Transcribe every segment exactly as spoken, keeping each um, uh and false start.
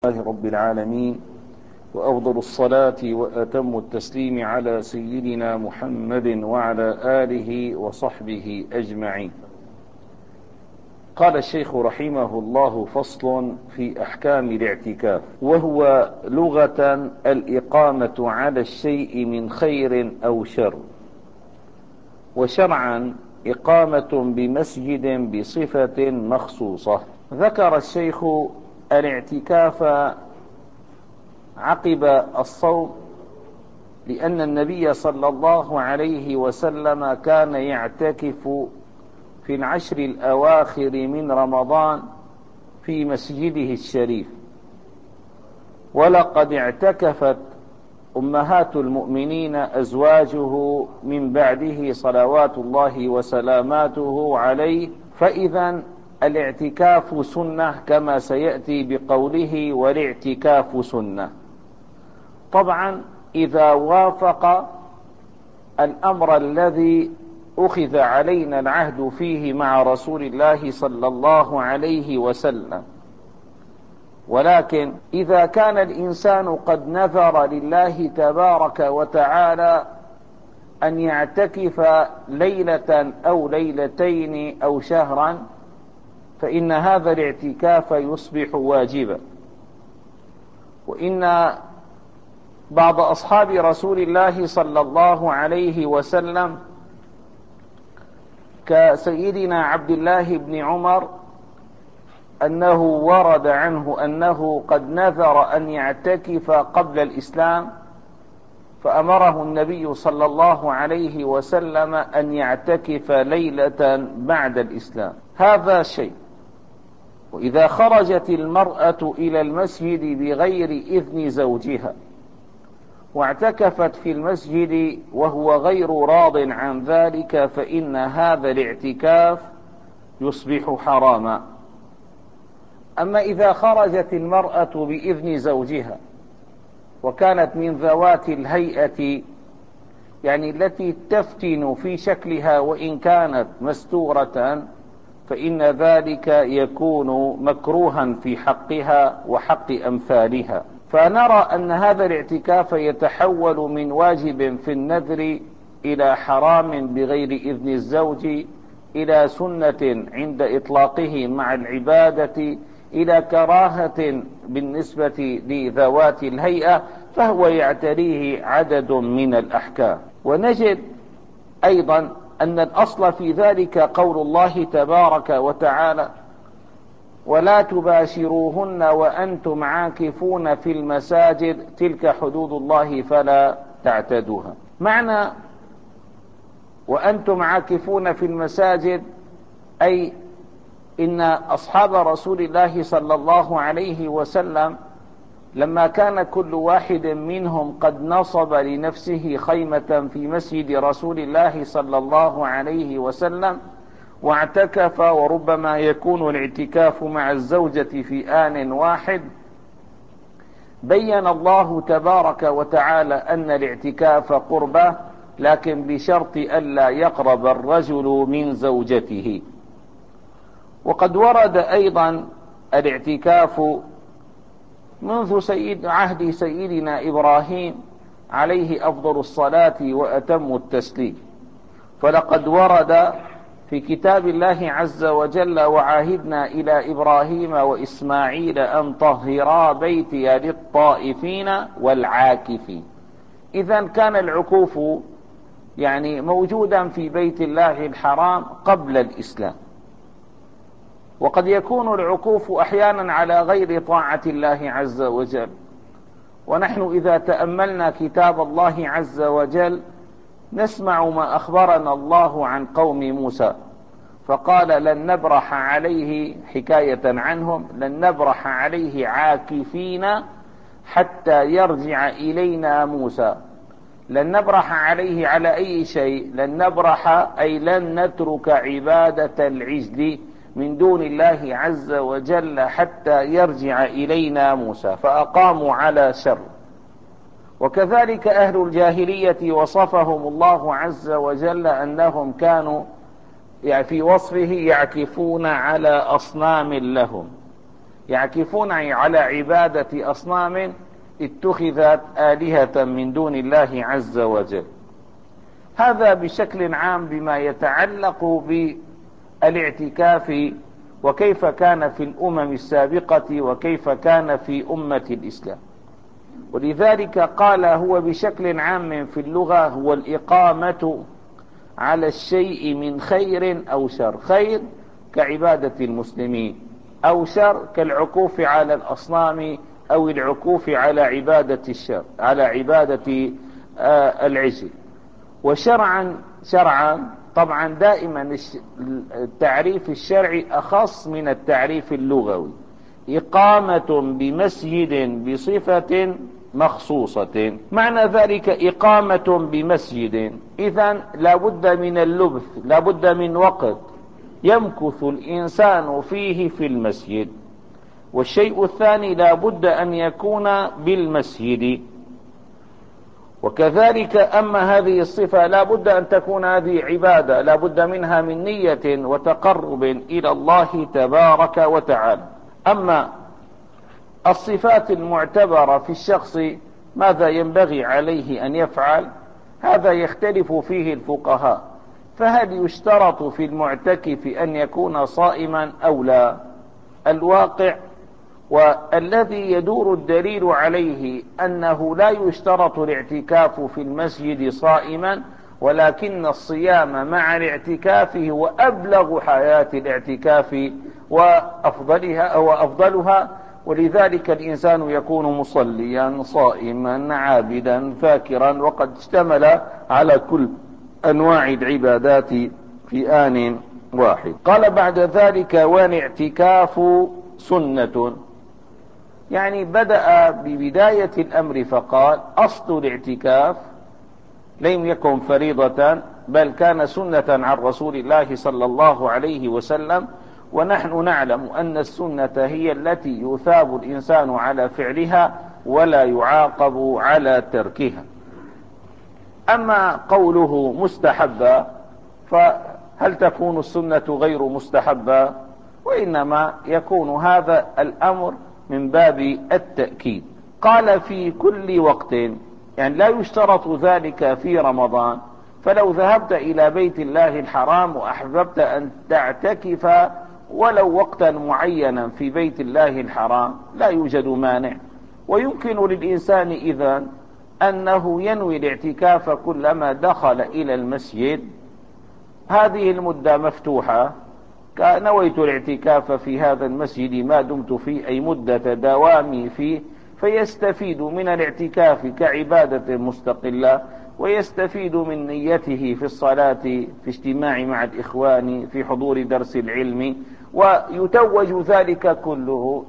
لله رب العالمين، وأفضل الصلاة وأتم التسليم على سيدنا محمد وعلى آله وصحبه أجمعين. قال الشيخ رحمه الله: فصل في أحكام الاعتكاف. وهو لغة الإقامة على الشيء من خير أو شر، وشرعا إقامة بمسجد بصفة مخصوصة. ذكر الشيخ الاعتكاف عقب الصوم، لأن النبي صلى الله عليه وسلم كان يعتكف في العشر الأواخر من رمضان في مسجده الشريف، ولقد اعتكفت أمهات المؤمنين أزواجه من بعده صلوات الله وسلاماته عليه. فإذا الاعتكاف سنة، كما سيأتي بقوله: والاعتكاف سنة. طبعا إذا وافق الأمر الذي أخذ علينا العهد فيه مع رسول الله صلى الله عليه وسلم. ولكن إذا كان الإنسان قد نذر لله تبارك وتعالى أن يعتكف ليلة أو ليلتين أو شهرا، فإن هذا الاعتكاف يصبح واجبا. وإن بعض أصحاب رسول الله صلى الله عليه وسلم كسيدنا عبد الله بن عمر أنه ورد عنه أنه قد نذر أن يعتكف قبل الإسلام، فأمره النبي صلى الله عليه وسلم أن يعتكف ليلة بعد الإسلام. هذا شيء. وإذا خرجت المرأة إلى المسجد بغير إذن زوجها واعتكفت في المسجد وهو غير راض عن ذلك، فإن هذا الاعتكاف يصبح حراما. أما إذا خرجت المرأة بإذن زوجها وكانت من ذوات الهيئة، يعني التي تفتن في شكلها وإن كانت مستورة، فإن ذلك يكون مكروها في حقها وحق أمثالها. فنرى أن هذا الاعتكاف يتحول من واجب في النذر إلى حرام بغير إذن الزوج، إلى سنة عند إطلاقه مع العبادة، إلى كراهة بالنسبة لذوات الهيئة، فهو يعتريه عدد من الأحكام. ونجد أيضا أن الأصل في ذلك قول الله تبارك وتعالى: ولا تباشروهن وأنتم عاكفون في المساجد تلك حدود الله فلا تعتدوها. معنى وأنتم عاكفون في المساجد أي إن أصحاب رسول الله صلى الله عليه وسلم لما كان كل واحد منهم قد نصب لنفسه خيمة في مسجد رسول الله صلى الله عليه وسلم واعتكف، وربما يكون الاعتكاف مع الزوجة في آن واحد، بين الله تبارك وتعالى أن الاعتكاف قربة، لكن بشرط ألا يقرب الرجل من زوجته. وقد ورد أيضا الاعتكاف منذ سيد عهد سيدنا إبراهيم عليه أفضل الصلاة وأتم التسليم. فلقد ورد في كتاب الله عز وجل: وعاهدنا إلى إبراهيم وإسماعيل أن طهرا بيتي للطائفين والعاكفين. إذن كان العكوف يعني موجودا في بيت الله الحرام قبل الإسلام. وقد يكون العكوف أحيانا على غير طاعة الله عز وجل. ونحن إذا تأملنا كتاب الله عز وجل نسمع ما أخبرنا الله عن قوم موسى، فقال: لن نبرح عليه، حكاية عنهم، لن نبرح عليه عاكفين حتى يرجع إلينا موسى. لن نبرح عليه على أي شيء؟ لن نبرح أي لن نترك عبادة العجل من دون الله عز وجل حتى يرجع إلينا موسى. فأقاموا على شر. وكذلك أهل الجاهلية وصفهم الله عز وجل أنهم كانوا يعني في وصفه يعكفون على أصنام لهم، يعكفون على عبادة أصنام اتخذت آلهة من دون الله عز وجل. هذا بشكل عام بما يتعلق بالاعتكاف وكيف كان في الأمم السابقة وكيف كان في أمة الإسلام. ولذلك قال هو بشكل عام في اللغة هو الإقامة على الشيء من خير أو شر، خير كعبادة المسلمين، أو شر كالعكوف على الأصنام أو العكوف على عبادة الشر على عبادة آه العجل. وشرعا شرعا طبعا دائما التعريف الشرعي أخص من التعريف اللغوي. إقامة بمسجد بصفة مخصوصة، معنى ذلك إقامة بمسجد، إذن لا بد من اللبث، لا بد من وقت يمكث الإنسان فيه في المسجد. والشيء الثاني لا بد أن يكون بالمسجد. وكذلك أما هذه الصفة لا بد أن تكون هذه عبادة، لا بد منها من نية وتقرب إلى الله تبارك وتعالى. أما الصفات المعتبرة في الشخص ماذا ينبغي عليه أن يفعل، هذا يختلف فيه الفقهاء. فهل يشترط في المعتكف أن يكون صائما أو لا؟ الواقع والذي يدور الدليل عليه أنه لا يشترط الاعتكاف في المسجد صائما، ولكن الصيام مع الاعتكاف هو أبلغ حياة الاعتكاف وأفضلها أو أفضلها. ولذلك الإنسان يكون مصليا صائما عابدا ذاكرا وقد اشتمل على كل أنواع العبادات في آن واحد. قال بعد ذلك والاعتكاف سنة، يعني بدأ ببداية الأمر فقال أصل الاعتكاف لم يكن فريضة بل كان سنة عن رسول الله صلى الله عليه وسلم. ونحن نعلم أن السنة هي التي يثاب الإنسان على فعلها ولا يعاقب على تركها. أما قوله مستحبة فهل تكون السنة غير مستحبة؟ وإنما يكون هذا الأمر من باب التأكيد. قال في كل وقت، يعني لا يشترط ذلك في رمضان. فلو ذهبت إلى بيت الله الحرام وأحببت أن تعتكف ولو وقتا معينا في بيت الله الحرام لا يوجد مانع. ويمكن للإنسان إذن أنه ينوي الاعتكاف كلما دخل إلى المسجد، هذه المدة مفتوحة، نويت الاعتكاف في هذا المسجد ما دمت فيه أي مدة دوامي فيه، فيستفيد من الاعتكاف كعبادة مستقلة، ويستفيد من نيته في الصلاة في اجتماع مع الإخوان في حضور درس العلم، ويتوج ذلك كله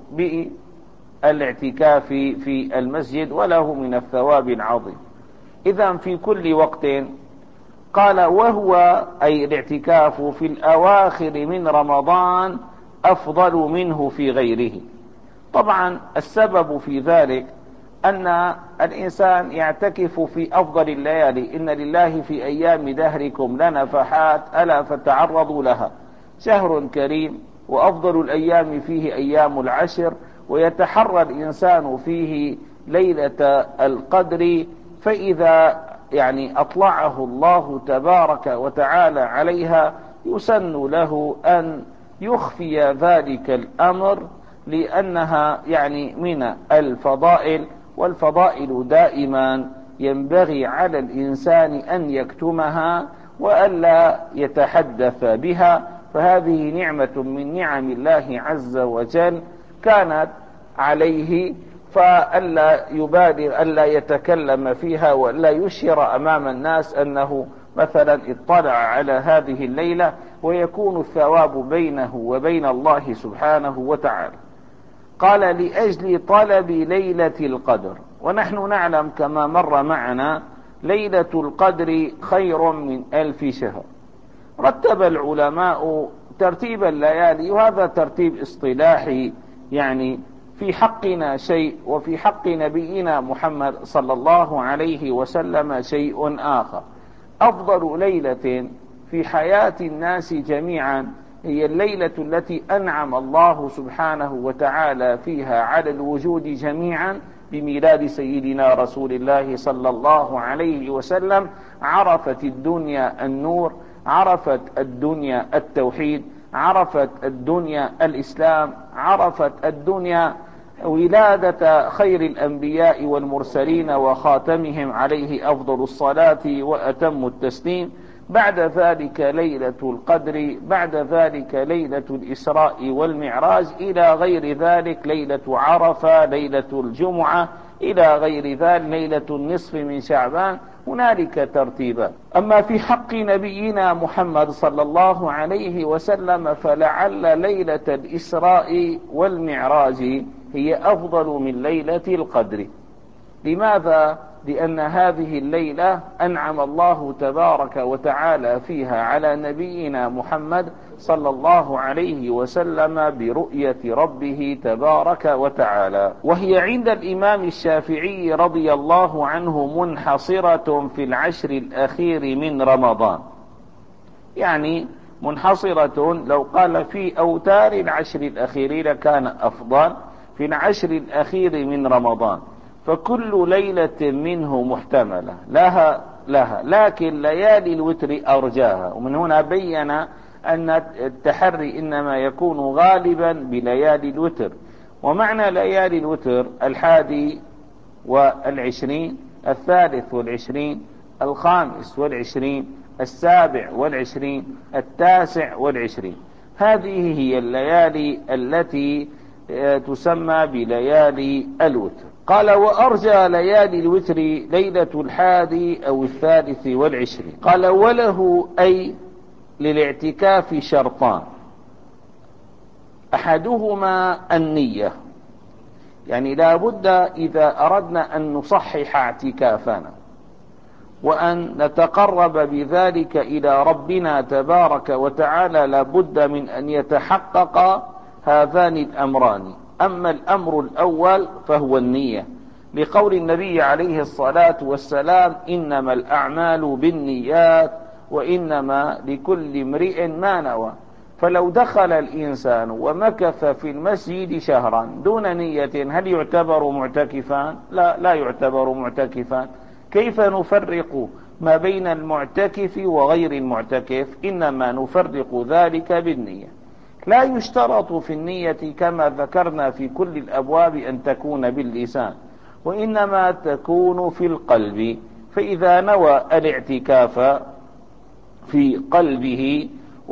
بالاعتكاف في المسجد وله من الثواب العظيم. إذن في كل وقت. قال وهو أي الاعتكاف في الأواخر من رمضان أفضل منه في غيره. طبعا السبب في ذلك أن الإنسان يعتكف في أفضل الليالي. إن لله في أيام دهركم لنفحات ألا فتعرضوا لها، شهر كريم وأفضل الأيام فيه أيام العشر، ويتحرى الإنسان فيه ليلة القدر. فإذا يعني أطلعه الله تبارك وتعالى عليها يسن له أن يخفي ذلك الأمر، لأنها يعني من الفضائل، والفضائل دائما ينبغي على الإنسان أن يكتمها وألا يتحدث بها. فهذه نعمة من نعم الله عز وجل كانت عليه، فألا يبادر ألا يتكلم فيها وألا يشهر أمام الناس أنه مثلا اطلع على هذه الليلة، ويكون الثواب بينه وبين الله سبحانه وتعالى. قال لأجل طلب ليلة القدر. ونحن نعلم كما مر معنا ليلة القدر خير من ألف شهر. رتب العلماء ترتيب الليالي، وهذا ترتيب اصطلاحي، يعني في حقنا شيء وفي حق نبينا محمد صلى الله عليه وسلم شيء آخر. أفضل ليلة في حياة الناس جميعا هي الليلة التي أنعم الله سبحانه وتعالى فيها على الوجود جميعا بميلاد سيدنا رسول الله صلى الله عليه وسلم. عرفت الدنيا النور، عرفت الدنيا التوحيد، عرفت الدنيا الإسلام، عرفت الدنيا ولادة خير الأنبياء والمرسلين وخاتمهم عليه أفضل الصلاة وأتم التسليم. بعد ذلك ليلة القدر، بعد ذلك ليلة الإسراء والمعراج، إلى غير ذلك ليلة عرفة، ليلة الجمعة، إلى غير ذلك ليلة النصف من شعبان. هنالك ترتيبا. أما في حق نبينا محمد صلى الله عليه وسلم فلعل ليلة الإسراء والمعراج هي أفضل من ليلة القدر. لماذا؟ لأن هذه الليلة أنعم الله تبارك وتعالى فيها على نبينا محمد صلى الله عليه وسلم برؤية ربه تبارك وتعالى، وهي عند الإمام الشافعي رضي الله عنه منحصرة في العشر الأخير من رمضان. يعني منحصرة، لو قال في أوتار العشر الأخير كان أفضل، في العشر الأخير من رمضان، فكل ليلة منه محتملة لها لها لكن ليالي الوتر أرجاها. ومن هنا بين أن التحري إنما يكون غالبا بليالي الوتر. ومعنى ليالي الوتر الحادي والعشرين، الثالث والعشرين، الخامس والعشرين، السابع والعشرين، التاسع والعشرين. هذه هي الليالي التي تسمى بليالي الوتر. قال: وأرجى ليالي الوتر ليلة الحادي أو الثالث والعشرين. قال: وله أي للاعتكاف شرطان، أحدهما النية. يعني لا بد إذا أردنا أن نصحح اعتكافنا وأن نتقرب بذلك إلى ربنا تبارك وتعالى لا بد من أن يتحقق هذان الأمران. أما الأمر الأول فهو النية، لقول النبي عليه الصلاة والسلام: إنما الأعمال بالنيات وإنما لكل امرئ ما نوى. فلو دخل الإنسان ومكث في المسجد شهرا دون نية هل يعتبر معتكفا؟ لا، لا يعتبر معتكفا. كيف نفرق ما بين المعتكف وغير المعتكف؟ إنما نفرق ذلك بالنية. لا يشترط في النية كما ذكرنا في كل الأبواب أن تكون باللسان، وإنما تكون في القلب. فإذا نوى الاعتكاف في قلبه،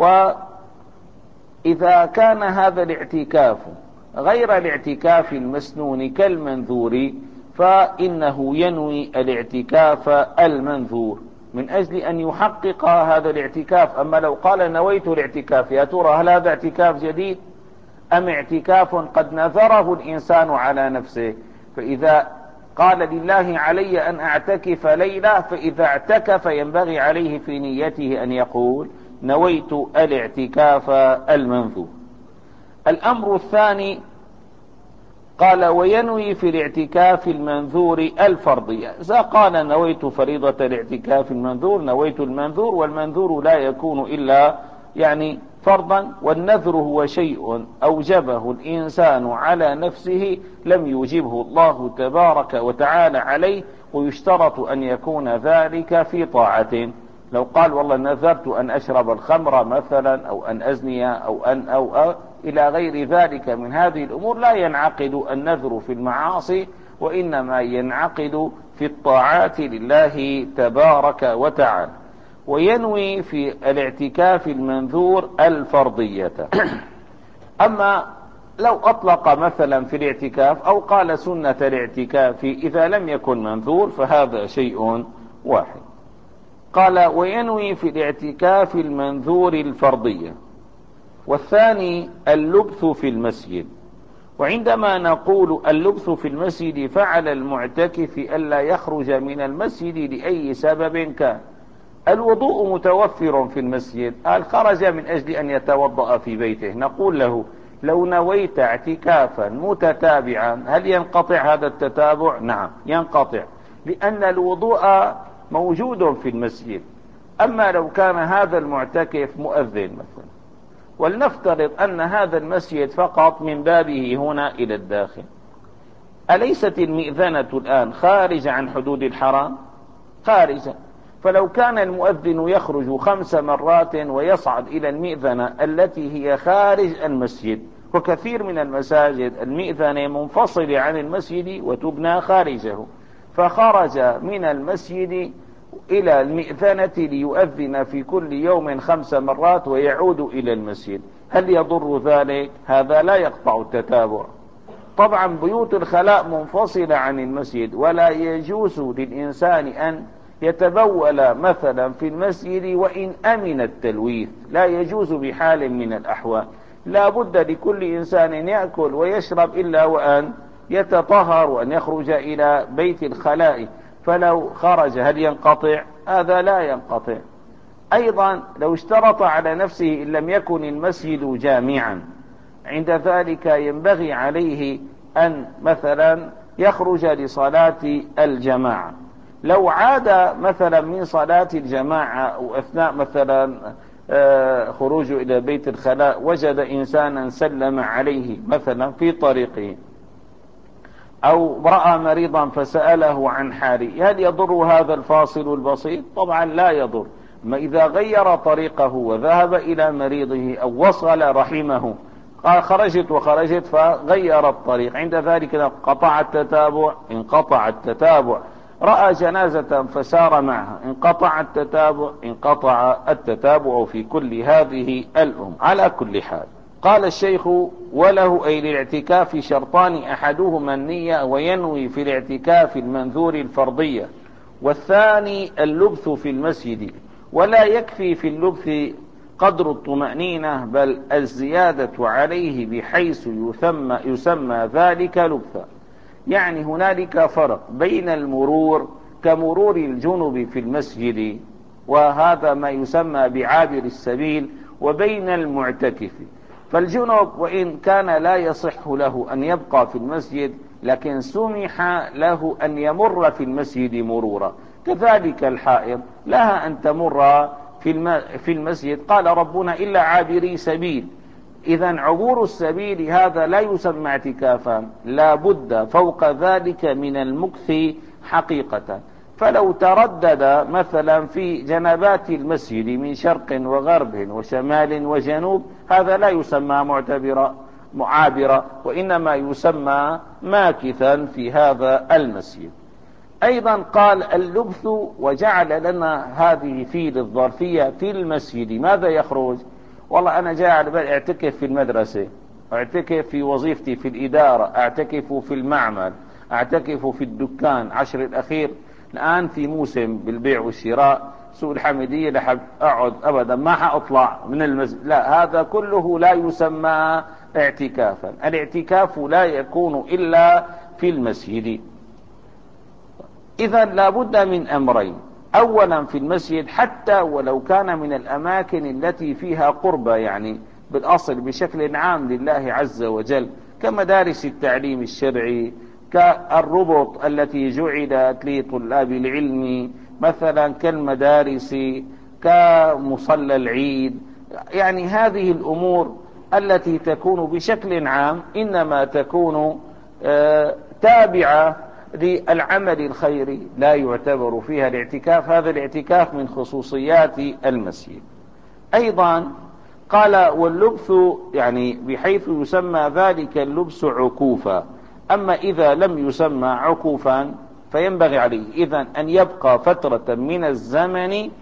وإذا كان هذا الاعتكاف غير الاعتكاف المسنون كالمنذور فإنه ينوي الاعتكاف المنذور من أجل أن يحقق هذا الاعتكاف. أما لو قال: نويت الاعتكاف، يا ترى هل هذا اعتكاف جديد أم اعتكاف قد نذره الإنسان على نفسه؟ فإذا قال: لله علي أن أعتكف ليلة، فإذا اعتكف ينبغي عليه في نيته أن يقول: نويت الاعتكاف المنذور. الأمر الثاني قال: وينوي في الاعتكاف المنذور الفرضية. إذا قال: نويت فريضة الاعتكاف المنذور، نويت المنذور، والمنذور لا يكون إلا يعني فرضا، والنذر هو شيء أوجبه الإنسان على نفسه لم يوجبه الله تبارك وتعالى عليه، ويشترط أن يكون ذلك في طاعة. لو قال: والله نذرت أن أشرب الخمر مثلا، أو أن أزني، أو أن أو, أو إلى غير ذلك من هذه الأمور، لا ينعقد النذر في المعاصي، وإنما ينعقد في الطاعات لله تبارك وتعالى. وينوي في الاعتكاف المنذور الفرضية. أما لو أطلق مثلا في الاعتكاف أو قال سنة الاعتكاف إذا لم يكن منذور فهذا شيء واحد. قال: وينوي في الاعتكاف المنذور الفرضية. والثاني اللبث في المسجد. وعندما نقول اللبث في المسجد فعلى المعتكف ألا يخرج من المسجد لأي سبب كان. الوضوء متوفر في المسجد، قال خرج من أجل أن يتوضأ في بيته، نقول له: لو نويت اعتكافا متتابعا هل ينقطع هذا التتابع؟ نعم ينقطع، لأن الوضوء موجود في المسجد. أما لو كان هذا المعتكف مؤذن مثلا، ولنفترض أن هذا المسجد فقط من بابه هنا إلى الداخل، أليست المئذنة الآن خارجة عن حدود الحرام؟ خارجة. فلو كان المؤذن يخرج خمس مرات ويصعد إلى المئذنة التي هي خارج المسجد، وكثير من المساجد المئذنة منفصلة عن المسجد وتبنى خارجه، فخرج من المسجد إلى المئذنة ليؤذن في كل يوم خمس مرات ويعود إلى المسجد، هل يضر ذلك؟ هذا لا يقطع التتابع. طبعا بيوت الخلاء منفصلة عن المسجد، ولا يجوز للإنسان أن يتبول مثلا في المسجد وإن أمن التلويث، لا يجوز بحال من الأحوال. لا بد لكل إنسان يأكل ويشرب إلا وأن يتطهر وأن يخرج إلى بيت الخلاء، فلو خرج هل ينقطع؟ هذا لا ينقطع. أيضا لو اشترط على نفسه إن لم يكن المسجد جامعا، عند ذلك ينبغي عليه أن مثلا يخرج لصلاة الجماعة. لو عاد مثلا من صلاة الجماعة أو أثناء مثلا خروجه إلى بيت الخلاء وجد إنسانا سلم عليه مثلا في طريقه، أو رأى مريضا فسأله عن حاله، هل يضر هذا الفاصل البسيط؟ طبعا لا يضر. ما إذا غير طريقه وذهب إلى مريضه أو وصل رحمه، قال خرجت وخرجت فغير الطريق، عند ذلك انقطع التتابع، انقطع التتابع. رأى جنازة فسار معها، انقطع التتابع، انقطع التتابع في كل هذه الأمور. على كل حال قال الشيخ: وله أي للاعتكاف شرطان، أحدهما النية وينوي في الاعتكاف المنذور الفرضية، والثاني اللبث في المسجد، ولا يكفي في اللبث قدر الطمأنينة بل الزيادة عليه بحيث يسمى, يسمى ذلك لبثا. يعني هنالك فرق بين المرور كمرور الجنب في المسجد، وهذا ما يسمى بعابر السبيل، وبين المعتكف. فالجنب وإن كان لا يصح له أن يبقى في المسجد، لكن سمح له أن يمر في المسجد مرورا. كذلك الحائض لها أن تمر في المسجد، قال ربنا: إلا عابري سبيل. إذن عبور السبيل هذا لا يسمى اعتكافا، لا بد فوق ذلك من المكث حقيقة. فلو تردد مثلا في جنبات المسجد من شرق وغرب وشمال وجنوب، هذا لا يسمى معتبرا معابرا، وإنما يسمى ماكثا في هذا المسجد. أيضا قال اللبث، وجعل لنا هذه في للظرفية في المسجد. ماذا يخرج؟ والله أنا جاء على بالي اعتكف في المدرسة، اعتكف في وظيفتي في الإدارة، اعتكف في المعمل، اعتكف في الدكان. عشر الأخير الآن في موسم بالبيع والشراء، سوق الحمدية لحب أقعد أبدا ما حأطلع من المسجد. لا، هذا كله لا يسمى اعتكافا. الاعتكاف لا يكون إلا في المسجد. إذا لابد من أمرين: أولا في المسجد، حتى ولو كان من الأماكن التي فيها قربة، يعني بالأصل بشكل عام لله عز وجل، كمدارس التعليم الشرعي، كالربط التي جعلت لطلاب العلم مثلا، كالمدارس، كمصلى العيد. يعني هذه الأمور التي تكون بشكل عام إنما تكون آه تابعة للعمل الخيري، لا يعتبر فيها الاعتكاف. هذا الاعتكاف من خصوصيات المسجد. أيضا قال واللبث، يعني بحيث يسمى ذلك اللبس عكوفا. أما إذا لم يسمى عكوفا فينبغي عليه إذن أن يبقى فترة من الزمن،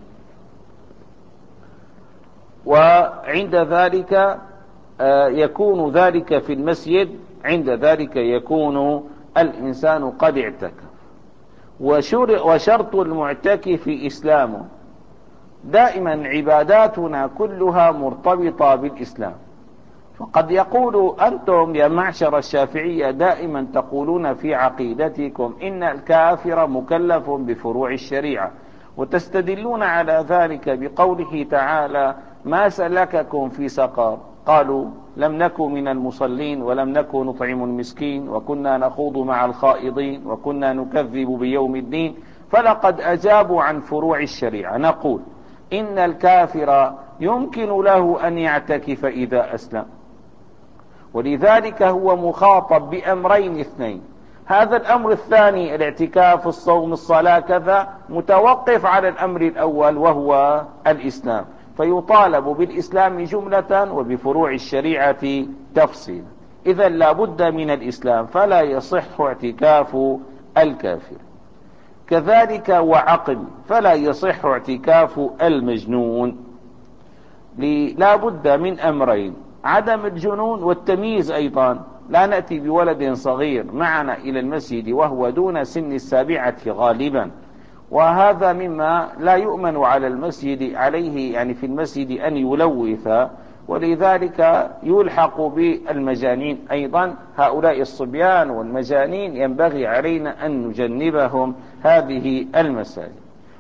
وعند ذلك يكون ذلك في المسجد، عند ذلك يكون الإنسان قد اعتكف. وشرط المعتكف إسلامه. دائما عباداتنا كلها مرتبطة بالإسلام. فقد يقول أنتم يا معشر الشافعية دائما تقولون في عقيدتكم إن الكافر مكلف بفروع الشريعة، وتستدلون على ذلك بقوله تعالى: ما سلككم في سقر؟ قالوا لم نكن من المصلين ولم نكن نطعم المسكين وكنا نخوض مع الخائضين وكنا نكذب بيوم الدين. فلقد أجابوا عن فروع الشريعة. نقول إن الكافر يمكن له أن يعتكف إذا أسلم، ولذلك هو مخاطب بأمرين اثنين. هذا الأمر الثاني الاعتكاف، الصوم، الصلاة، كذا، متوقف على الأمر الأول وهو الإسلام، فيطالب بالإسلام جملة وبفروع الشريعة تفصيلا. إذا لا بد من الإسلام، فلا يصح اعتكاف الكافر. كذلك وعقل، فلا يصح اعتكاف المجنون. لا بد من أمرين: عدم الجنون والتمييز. أيضا لا نأتي بولد صغير معنا إلى المسجد وهو دون سن السابعة غالبا، وهذا مما لا يؤمن على المسجد عليه، يعني في المسجد أن يلوث، ولذلك يلحق بالمجانين. أيضا هؤلاء الصبيان والمجانين ينبغي علينا أن نجنبهم هذه المساجد.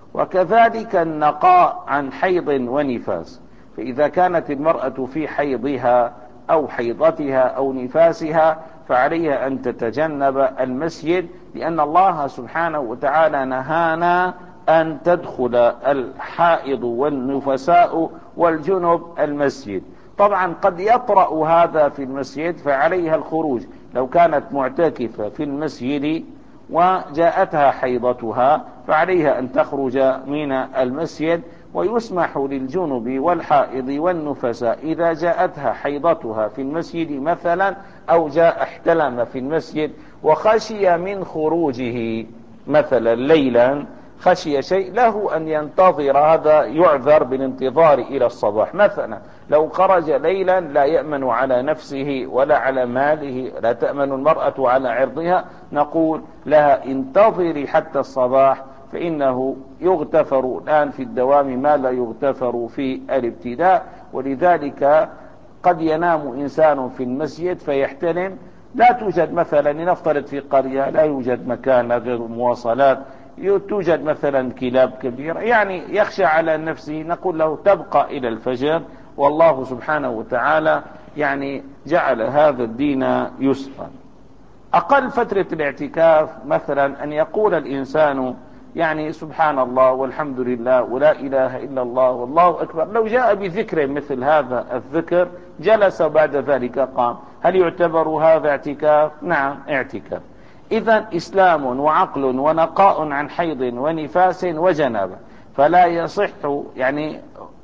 وكذلك النقاء عن حيض ونفاس، فإذا كانت المرأة في حيضها أو حيضتها أو نفاسها فعليها أن تتجنب المسجد، لأن الله سبحانه وتعالى نهانا أن تدخل الحائض والنفساء والجنب المسجد. طبعا قد يطرأ هذا في المسجد فعليها الخروج. لو كانت معتكفة في المسجد وجاءتها حيضتها فعليها أن تخرج من المسجد، ويسمح للجنب والحائض والنفساء إذا جاءتها حيضتها في المسجد مثلا، أو جاء احتلم في المسجد وخشي من خروجه مثلا ليلا، خشي شيء، له أن ينتظر، هذا يعذر بالانتظار إلى الصباح. مثلا لو خرج ليلا لا يأمن على نفسه ولا على ماله، لا تأمن المرأة على عرضها، نقول لها انتظري حتى الصباح، فإنه يغتفر الآن في الدوام ما لا يغتفر في الابتداء. ولذلك قد ينام إنسان في المسجد فيحتلم، لا توجد مثلا، لنفترض في قرية لا يوجد مكان غير مواصلات، توجد مثلا كلاب كبيرة، يعني يخشى على نفسه، نقول له تبقى إلى الفجر، والله سبحانه وتعالى يعني جعل هذا الدين يسرا. أقل فترة الاعتكاف مثلا أن يقول الإنسان يعني سبحان الله والحمد لله ولا إله إلا الله والله أكبر. لو جاء بذكر مثل هذا الذكر جلس بعد ذلك قام، هل يعتبر هذا اعتكاف؟ نعم اعتكاف. إذن إسلام وعقل ونقاء عن حيض ونفاس وجنابة، فلا يصح يعني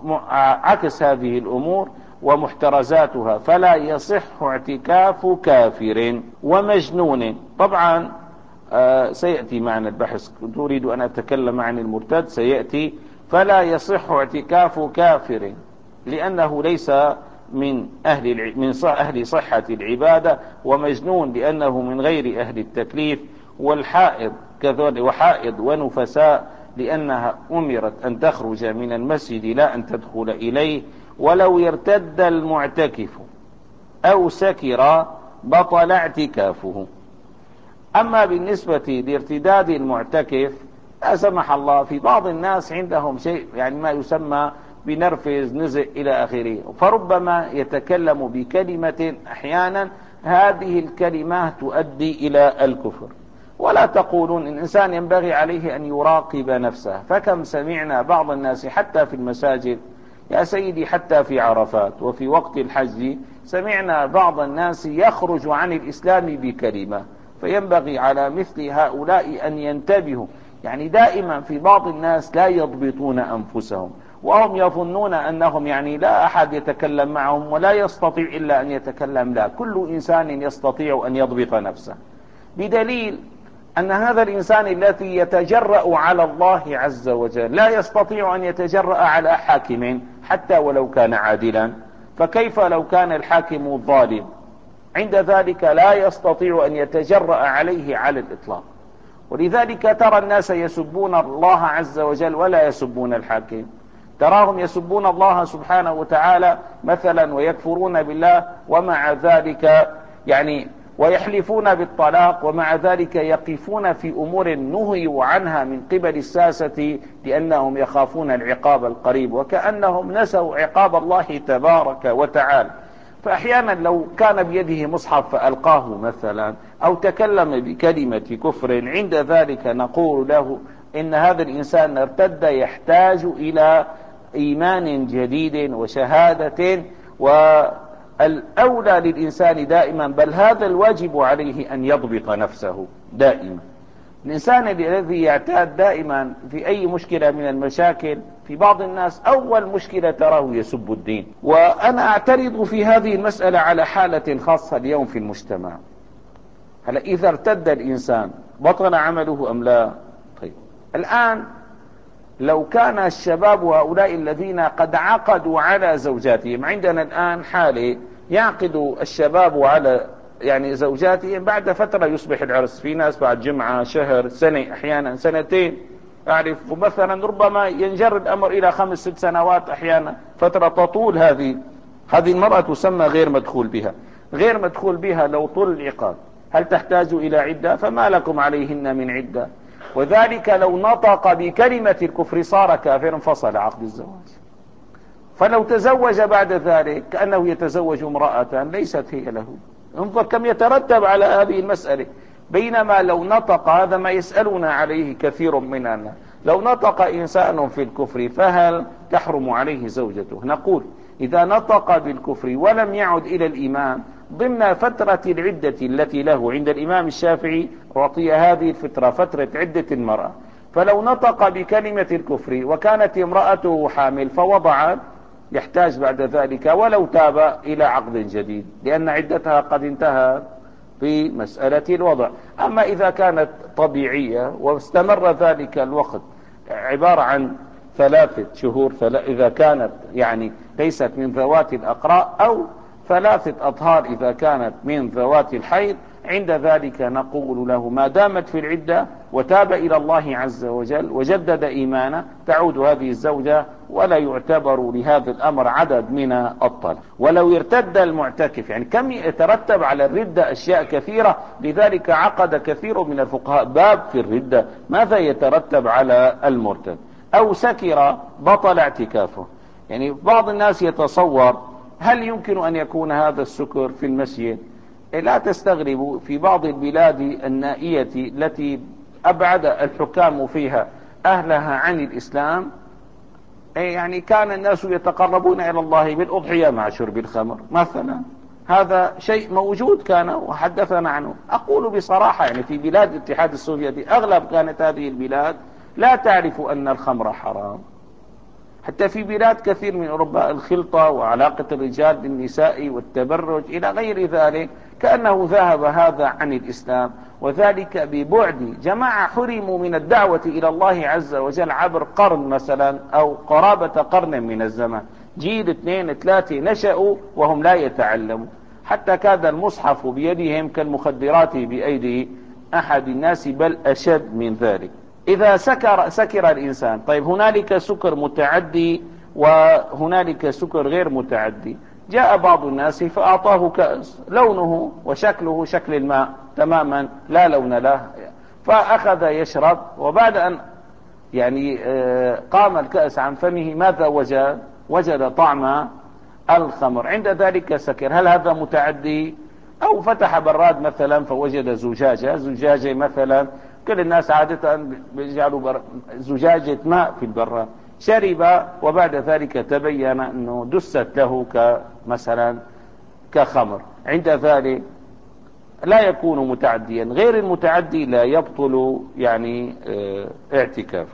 عكس هذه الأمور ومحترزاتها، فلا يصح اعتكاف كافر ومجنون. طبعا آه سيأتي معنا البحث، كنت أريد أن أتكلم عن المرتد، سيأتي. فلا يصح اعتكاف كافر لأنه ليس من أهل من أهل صحة العبادة، ومجنون لأنه من غير أهل التكليف، والحائض كذلك، وحائض ونفساء لأنها أمرت أن تخرج من المسجد لا أن تدخل إليه. ولو يرتد المعتكف أو سكر بطل اعتكافه. أما بالنسبة لارتداد المعتكف لا سمح الله، في بعض الناس عندهم شيء يعني ما يسمى بنرفز، نزع إلى آخره، فربما يتكلم بكلمة أحيانا هذه الكلمات تؤدي إلى الكفر. ولا تقولون إن الإنسان ينبغي عليه أن يراقب نفسه، فكم سمعنا بعض الناس حتى في المساجد يا سيدي، حتى في عرفات وفي وقت الحج سمعنا بعض الناس يخرج عن الإسلام بكلمة، فينبغي على مثل هؤلاء أن ينتبهوا. يعني دائما في بعض الناس لا يضبطون أنفسهم، وهم يظنون أنهم يعني لا أحد يتكلم معهم ولا يستطيع إلا أن يتكلم. لا، كل إنسان يستطيع أن يضبط نفسه، بدليل أن هذا الإنسان الذي يتجرأ على الله عز وجل لا يستطيع أن يتجرأ على حاكم حتى ولو كان عادلا، فكيف لو كان الحاكم ظالم؟ عند ذلك لا يستطيع أن يتجرأ عليه على الإطلاق. ولذلك ترى الناس يسبون الله عز وجل ولا يسبون الحاكم، تراهم يسبون الله سبحانه وتعالى مثلا ويكفرون بالله، ومع ذلك يعني ويحلفون بالطلاق، ومع ذلك يقفون في أمور نهيوا عنها من قبل الساسة لأنهم يخافون العقاب القريب، وكأنهم نسوا عقاب الله تبارك وتعالى. فأحيانا لو كان بيده مصحف فألقاه مثلا أو تكلم بكلمة كفر، عند ذلك نقول له إن هذا الإنسان ارتد، يحتاج إلى إيمان جديد وشهادة. والأولى للإنسان دائما، بل هذا الواجب عليه، أن يضبط نفسه دائما. الإنسان الذي يعتاد دائما في أي مشكلة من المشاكل، في بعض الناس أول مشكلة تراه يسب الدين. وأنا أعترض في هذه المسألة على حالة خاصة اليوم في المجتمع. هلا إذا ارتد الإنسان بطل عمله أم لا؟ طيب الآن لو كان الشباب هؤلاء الذين قد عقدوا على زوجاتهم، عندنا الآن حالة يعقد الشباب على يعني زوجاتهم، بعد فترة يصبح العرس، في ناس بعد جمعة، شهر، سنة، أحيانا سنتين أعرف، ومثلا ربما ينجر الأمر إلى خمس ست سنوات أحيانا، فترة تطول. هذه هذه المرأة تسمى غير مدخول بها. غير مدخول بها لو طول العقاد هل تحتاج إلى عدة؟ فما لكم عليهن من عدة. وذلك لو نطق بكلمة الكفر صار كافرا، فصل عقد الزواج. فلو تزوج بعد ذلك كأنه يتزوج امرأة ليست هي له. انظر كم يترتب على هذه المسألة. بينما لو نطق، هذا ما يسألنا عليه كثير مننا، لو نطق إنسان في الكفر فهل تحرم عليه زوجته؟ نقول إذا نطق بالكفر ولم يعد إلى الإيمان ضمن فترة العدة التي له عند الإمام الشافعي، أعطي هذه الفترة فترة عدة المرأة. فلو نطق بكلمة الكفر وكانت امرأته حامل فوضعت، يحتاج بعد ذلك ولو تاب إلى عقد جديد، لأن عدتها قد انتهت في مسألة الوضع. أما إذا كانت طبيعية واستمر ذلك الوقت عبارة عن ثلاثة شهور، إذا كانت يعني ليست من ذوات الأقراء، أو ثلاثة أطهار إذا كانت من ذوات الحيض، عند ذلك نقول له ما دامت في العدة وتاب إلى الله عز وجل وجدد إيمانه، تعود هذه الزوجة ولا يعتبر لهذا الأمر عدد من الطلاق. ولو ارتد المعتكف، يعني كم يترتب على الردة أشياء كثيرة، لذلك عقد كثير من الفقهاء باب في الردة، ماذا يترتب على المرتد. أو سكر بطل اعتكافه. يعني بعض الناس يتصور هل يمكن أن يكون هذا السكر في المسجد؟ لا تستغربوا، في بعض البلاد النائية التي أبعد الحكام فيها أهلها عن الإسلام، يعني كان الناس يتقربون إلى الله بالأضحية مع شرب الخمر مثلا. هذا شيء موجود كان وحدثنا عنه. أقول بصراحة يعني في بلاد الاتحاد السوفيتي أغلب كانت هذه البلاد لا تعرف أن الخمر حرام. حتى في بلاد كثير من أوروبا الخلطة وعلاقة الرجال بالنساء والتبرج إلى غير ذلك كأنه ذهب هذا عن الإسلام، وذلك ببعد جماعة حرموا من الدعوة إلى الله عز وجل عبر قرن مثلا أو قرابة قرن من الزمن. جيل اثنين ثلاثة نشأوا وهم لا يتعلموا، حتى كاد المصحف بيدهم كالمخدرات بأيدي أحد الناس، بل أشد من ذلك. إذا سكر سكر الإنسان، طيب هنالك سكر متعدي وهنالك سكر غير متعدي. جاء بعض الناس فأعطاه كأس لونه وشكله شكل الماء تماما لا لون له، فأخذ يشرب، وبعد أن يعني قام الكأس عن فمه ماذا وجد؟ وجد طعم الخمر، عند ذلك سكر. هل هذا متعدي؟ أو فتح براد مثلا فوجد زجاجة زجاجة مثلا، كل الناس عادة بيجعلوا زجاجة ماء في البراد، شرب وبعد ذلك تبين أنه دست له كمثلا كخمر، عند ذلك لا يكون متعديا. غير المتعدي لا يبطل يعني اعتكاف.